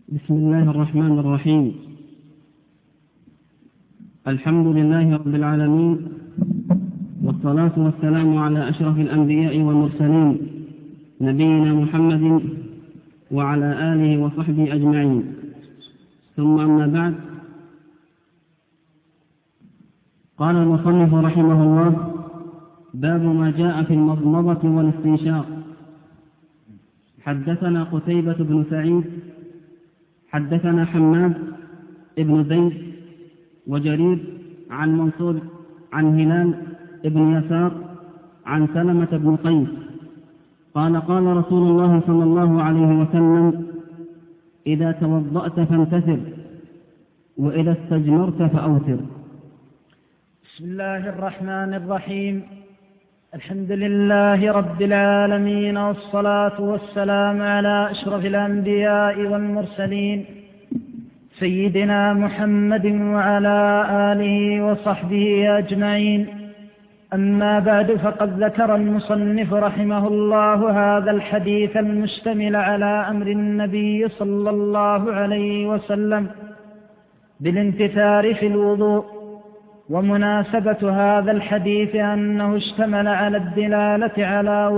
بسم الله الرحمن الرحيم. الحمد لله رب العالمين، والصلاة والسلام على أشرف الأنبياء والمرسلين نبينا محمد وعلى آله وصحبه أجمعين، ثم أما بعد. قال المصنف رحمه الله: باب ما جاء في المضمضة والاستنشاق. حدثنا قتيبة بن سعيد حدثنا حماد ابن زيد وجرير عن منصور عن هلال ابن يسار عن سلمة بن قيس قال: قال رسول الله صلى الله عليه وسلم: إذا توضأت فانتثر، وإذا استجمرت فأوتر. بسم الله الرحمن الرحيم. الحمد لله رب العالمين، والصلاة والسلام على أشرف الأنبياء والمرسلين سيدنا محمد وعلى آله وصحبه أجمعين. أما بعد، فقد ذكر المصنف رحمه الله هذا الحديث المشتمل على أمر النبي صلى الله عليه وسلم بالانتثار في الوضوء. ومناسبة هذا الحديث أنه اشتمل على الدلالة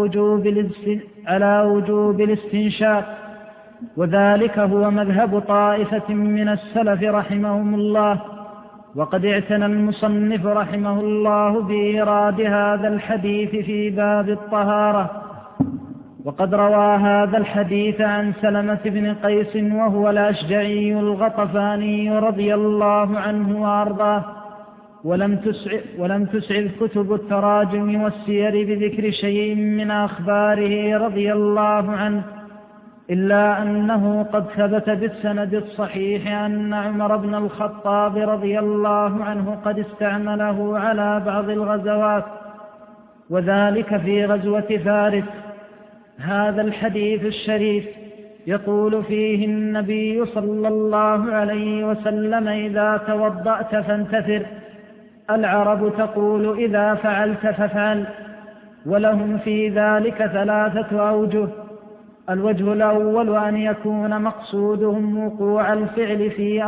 على وجوب الاستنشاق، وذلك هو مذهب طائفة من السلف رحمهم الله. وقد اعتنى المصنف رحمه الله بإيراد هذا الحديث في باب الطهارة. وقد روى هذا الحديث عن سلمة بن قيس، وهو الأشجعي الغطفاني رضي الله عنه وأرضاه، ولم تسعد كتب التراجم والسير بذكر شيء من أخباره رضي الله عنه، إلا أنه قد ثبت بالسند الصحيح أن عمر بن الخطاب رضي الله عنه قد استعمله على بعض الغزوات، وذلك في غزوة فارس. هذا الحديث الشريف يقول فيه النبي صلى الله عليه وسلم: إذا توضأت فانتثر. العرب تقول: إذا فعلت فافعل. ولهم في ذلك 3 أوجه. الوجه الأول أن يكون مقصودهم وقوع الفعل فيه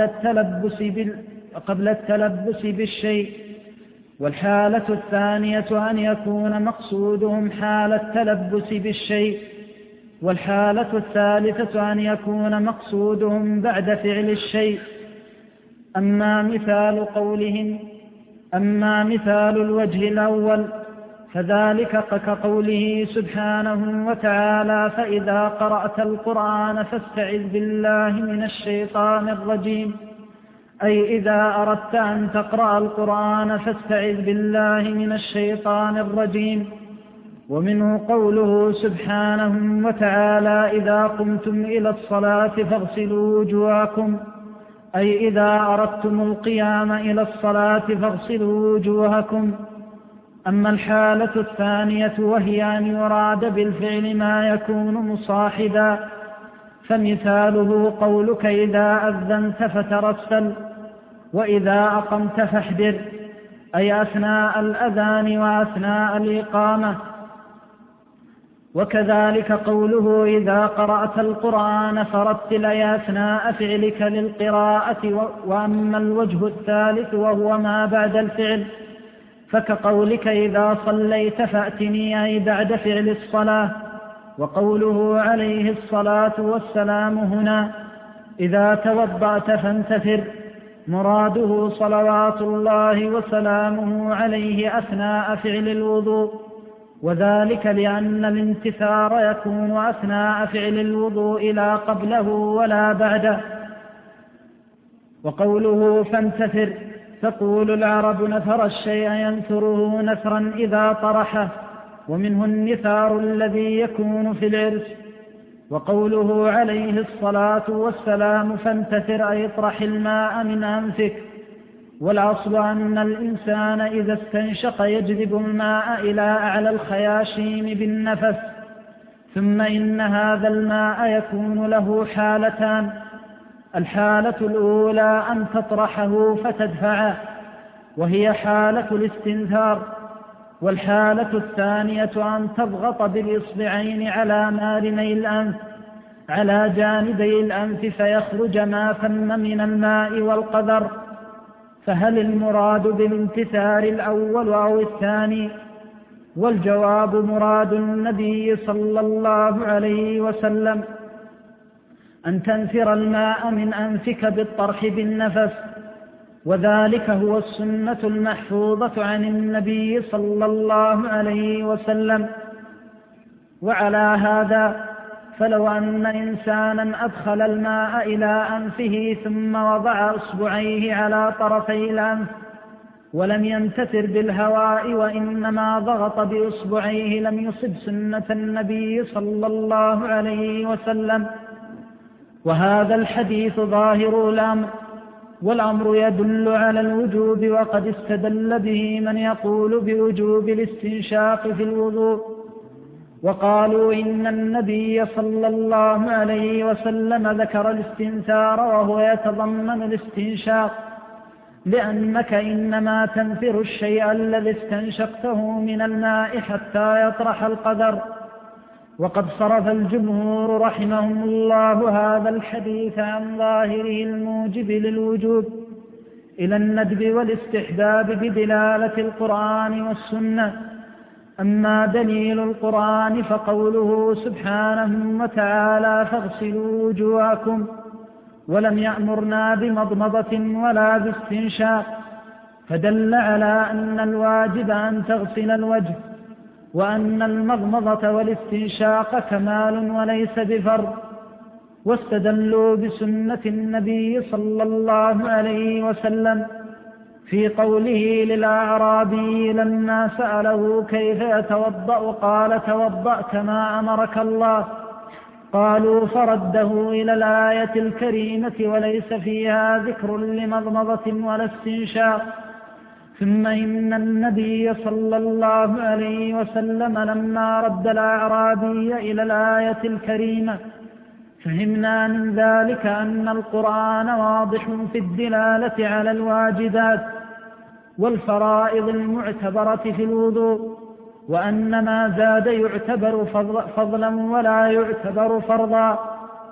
قبل التلبس بالشيء. والحالة الثانية أن يكون مقصودهم حال التلبس بالشيء. والحالة الثالثة أن يكون مقصودهم بعد فعل الشيء. أما مثال الوجه الأول فذلك كقوله سبحانه وتعالى: فإذا قرأت القرآن فاستعذ بالله من الشيطان الرجيم، أي إذا أردت أن تقرأ القرآن فاستعذ بالله من الشيطان الرجيم. ومنه قوله سبحانه وتعالى: إذا قمتم إلى الصلاة فاغسلوا وجوهكم، أي إذا أردتم القيام إلى الصلاة فاغسلوا وجوهكم. أما الحالة الثانية وهي أن يراد بالفعل ما يكون مصاحبا، فمثاله قولك: إذا أذنت فترسل، وإذا أقمت فاحذر، أي أثناء الأذان وأثناء الإقامة. وكذلك قوله: إذا قرأت القرآن فرتل، أي أثناء فعلك للقراءة. وأما الوجه الثالث وهو ما بعد الفعل، فكقولك: إذا صليت فأتني، أي بعد فعل الصلاة. وقوله عليه الصلاة والسلام هنا: إذا توضأت فانتثر، مراده صلوات الله وسلامه عليه أثناء فعل الوضوء، وذلك لأن الانتثار يكون أثناء فعل الوضوء لا قبله ولا بعده. وقوله فانتثر، تقول العرب: نثر الشيء ينثره نثرا إذا طرحه، ومنه النثار الذي يكون في العرس. وقوله عليه الصلاة والسلام فانتثر، أي اطرح الماء من أنفك. والأصل أن الإنسان إذا استنشق يجذب الماء إلى أعلى الخياشيم بالنفس، ثم إن هذا الماء يكون له حالتان: الحالة الأولى أن تطرحه فتدفعه، وهي حالة الاستنثار. والحالة الثانية أن تضغط بالإصبعين على مارني الأنف، على جانبي الأنف فيخرج ما ثم من الماء والقذر، فهل المراد بالانتثار الأول أو الثاني؟ والجواب مراد النبي صلى الله عليه وسلم أن تنثر الماء من أنفك بالطرح بالنفس، وذلك هو السنة المحفوظة عن النبي صلى الله عليه وسلم. وعلى هذا فلو أن إنسانا أدخل الماء إلى أنفه ثم وضع أصبعيه على طرفي الأنف ولم ينتثر بالهواء وإنما ضغط بأصبعيه لم يصب سنة النبي صلى الله عليه وسلم. وهذا الحديث ظاهر الأمر، والأمر يدل على الوجوب، وقد استدل به من يقول بوجوب الاستنشاق في الوضوء، وقالوا إن النبي صلى الله عليه وسلم ذكر الاستنثار وهو يتضمن الاستنشاق، لأنك إنما تنثر الشيء الذي استنشقته من الماء حتى يطرح القدر. وقد صرف الجمهور رحمهم الله هذا الحديث عن ظاهره الموجب للوجوب إلى الندب والاستحباب بدلالة القرآن والسنة. أما دليل القرآن فقوله سبحانه وتعالى فاغسلوا وجوهكم، ولم يأمرنا بمضمضة ولا باستنشاق، فدل على أن الواجب أن تغسل الوجه، وأن المضمضة والاستنشاق كمال وليس بفرض. واستدلوا بسنة النبي صلى الله عليه وسلم في قوله للأعرابي لما سأله كيف يتوضأ قال توضأ كما أمرك الله، قالوا فرده إلى الآية الكريمة وليس فيها ذكر لمضمضة ولا استنشاق. ثم إن النبي صلى الله عليه وسلم لما رد الأعرابي إلى الآية الكريمة فهمنا من ذلك أن القرآن واضح في الدلالة على الواجبات والفرائض المعتبرة في الوضوء، وأن ما زاد يعتبر فضلا ولا يعتبر فرضا.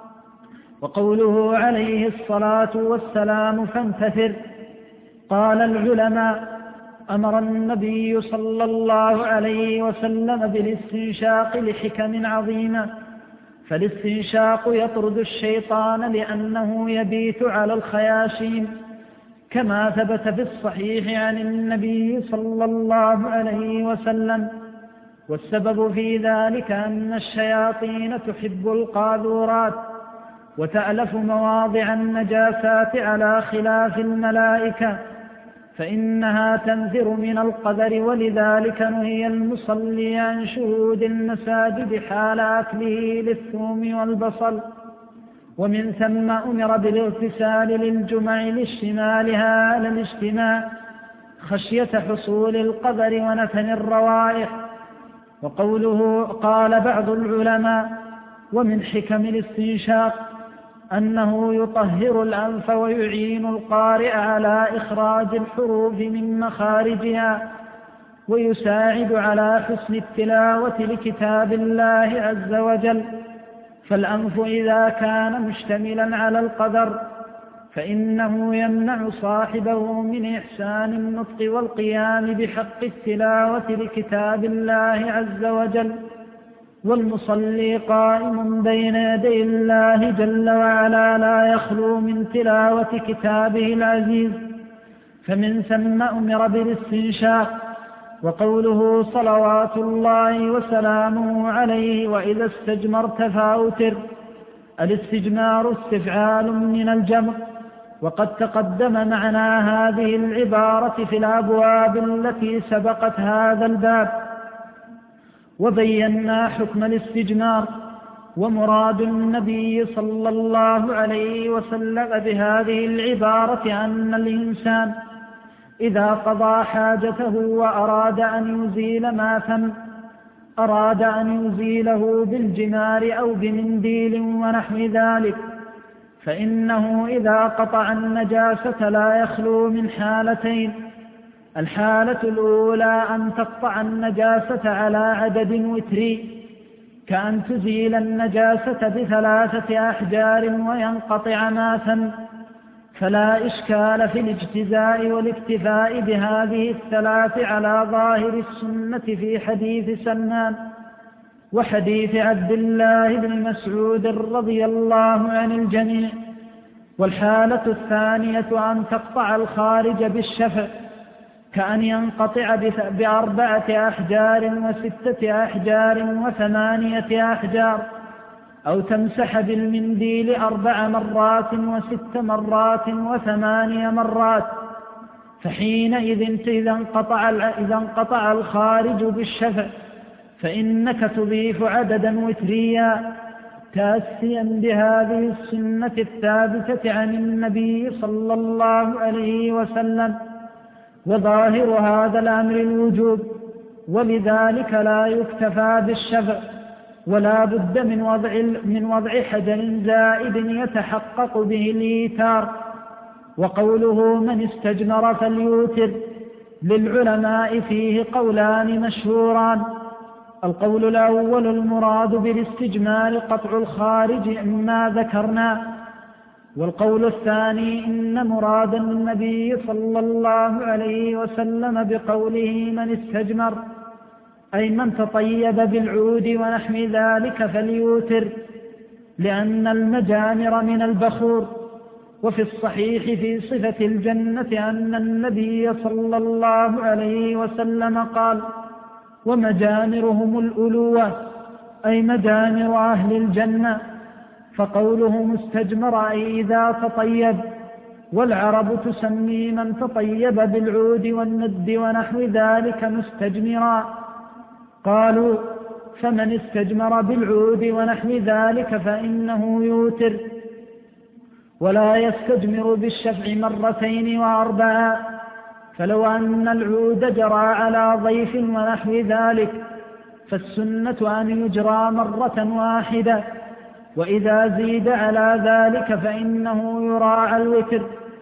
وقوله عليه الصلاة والسلام فانتثر، قال العلماء أمر النبي صلى الله عليه وسلم بالاستنشاق لحكم عظيمة، فالاستنشاق يطرد الشيطان لأنه يبيت على الخياشيم، كما ثبت في الصحيح عن النبي صلى الله عليه وسلم. والسبب في ذلك أن الشياطين تحب القاذورات وتألف مواضع النجاسات على خلاف الملائكة، فإنها تنذر من القدر، ولذلك نهي المصلي عن شهود المساجد حال أكله للثوم والبصل، ومن ثم أمر بالاغتسال للجمع لاشتمالها على الاجتماع خشية حصول القدر ونتن الروائح. وقوله قال بعض العلماء ومن حكم الاستنشاق أنه يطهر الأنف ويعين القارئ على إخراج الحروف من مخارجها، ويساعد على حسن التلاوة لكتاب الله عز وجل. فالأنف إذا كان مشتملا على القدر فإنه يمنع صاحبه من إحسان النطق والقيام بحق التلاوة لكتاب الله عز وجل. والمصلي قائم بين يدي الله جل وعلا لا يخلو من تلاوة كتابه العزيز، فمن ثم أمر بالاستنشاق. وقوله صلوات الله وسلامه عليه وإذا استجمرت فأوتر، الاستجمار استفعال من الجمر، وقد تقدم معنى هذه العبارة في الأبواب التي سبقت هذا الباب، وبينا حكم الاستجمار. ومراد النبي صلى الله عليه وسلم بهذه العبارة أن الإنسان إذا قضى حاجته وأراد أن يزيل ما ثم، أراد أن يزيله بالجمار أو بمنديل ونحو ذلك، فإنه إذا قطع النجاسة لا يخلو من حالتين: الحالة الأولى أن تقطع النجاسة على عدد وتري، كأن تزيل النجاسة ب3 أحجار وينقطع ما ثم، فلا إشكال في الاجتزاء والاكتفاء بهذه 3 على ظاهر السنة في حديث سلمان وحديث عبد الله بن مسعود رضي الله عن الجميع. والحالة الثانية أن تقطع الخارج بالشفع، كأن ينقطع ب4 أحجار و6 أحجار و8 أحجار، أو تمسح بالمنديل 4 مرات و6 مرات و8 مرات. فحينئذ إذا انقطع الخارج بالشفع فإنك تضيف عددا وتريا تأسيا بهذه السنة الثابتة عن النبي صلى الله عليه وسلم. وظاهر هذا الأمر الوجوب، ولذلك لا يكتفى بالشفع، ولا بد من وضع حجر زائد يتحقق به الإيتار. وقوله من استجمر فليوتر للعلماء فيه قولان مشهوران: القول الأول المراد بالاستجمار قطع الخارج مما ذكرنا، والقول الثاني إن مراد النبي صلى الله عليه وسلم بقوله من استجمر أي من تطيب بالعود ونحو ذلك فليوتر، لأن المجامر من البخور. وفي الصحيح في صفة الجنة أن النبي صلى الله عليه وسلم قال: ومجامرهم الألوة، أي مجامر أهل الجنة. فقوله مستجمر أي إذا تطيب، والعرب تسمي من تطيب بالعود والند ونحو ذلك مستجمرا. قالوا: فمن استجمر بالعود ونحو ذلك فإنه يوتر، ولا يستجمر بالشفع 2 و4. فلو أن العود جرى على ضيف ونحو ذلك فالسنة أن يجرى 1 واحدة، وإذا زيد على ذلك فإنه يراعى الوتر،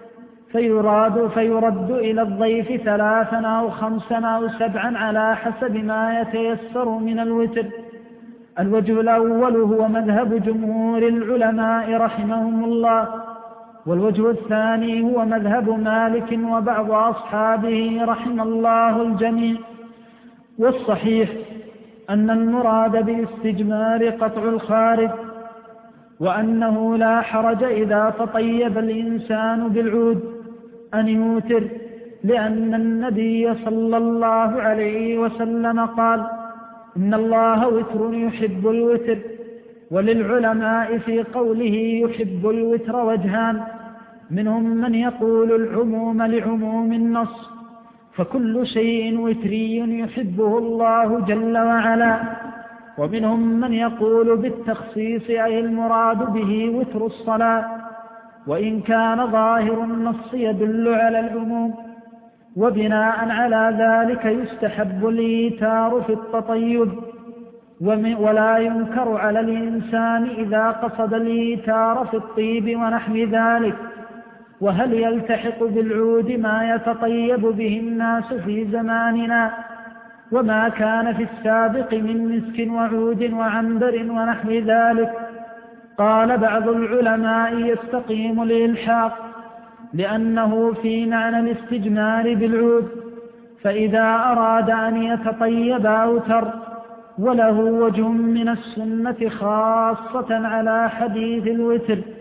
فيرد إلى الضيف 3 أو 5 أو 7 على حسب ما يتيسر من الوتر. الوجه الأول هو مذهب جمهور العلماء رحمهم الله، والوجه الثاني هو مذهب مالك وبعض أصحابه رحم الله الجميع. والصحيح أن المراد بالاستجمار قطع الخارج، وأنه لا حرج إذا تطيب الإنسان بالعود أن يوتر، لأن النبي صلى الله عليه وسلم قال: إن الله وتر يحب الوتر. وللعلماء في قوله يحب الوتر وجهان: منهم من يقول العموم لعموم النص، فكل شيء وتري يحبه الله جل وعلا، ومنهم من يقول بالتخصيص أي المراد به وتر الصلاة، وإن كان ظاهر النص يدل على العموم. وبناء على ذلك يستحب الإيتار في التطيب، ولا ينكر على الإنسان إذا قصد الإيتار في الطيب ونحو ذلك. وهل يلتحق بالعود ما يتطيب به الناس في زماننا وما كان في السابق من مسك وعود وعنبر ونحو ذلك؟ قال بعض العلماء يستقيم الإلحاق، لأنه في معنى الاستجمار بالعود، فإذا أراد أن يتطيب أوتر. وله وجه من السنة خاصة على حديث الوتر،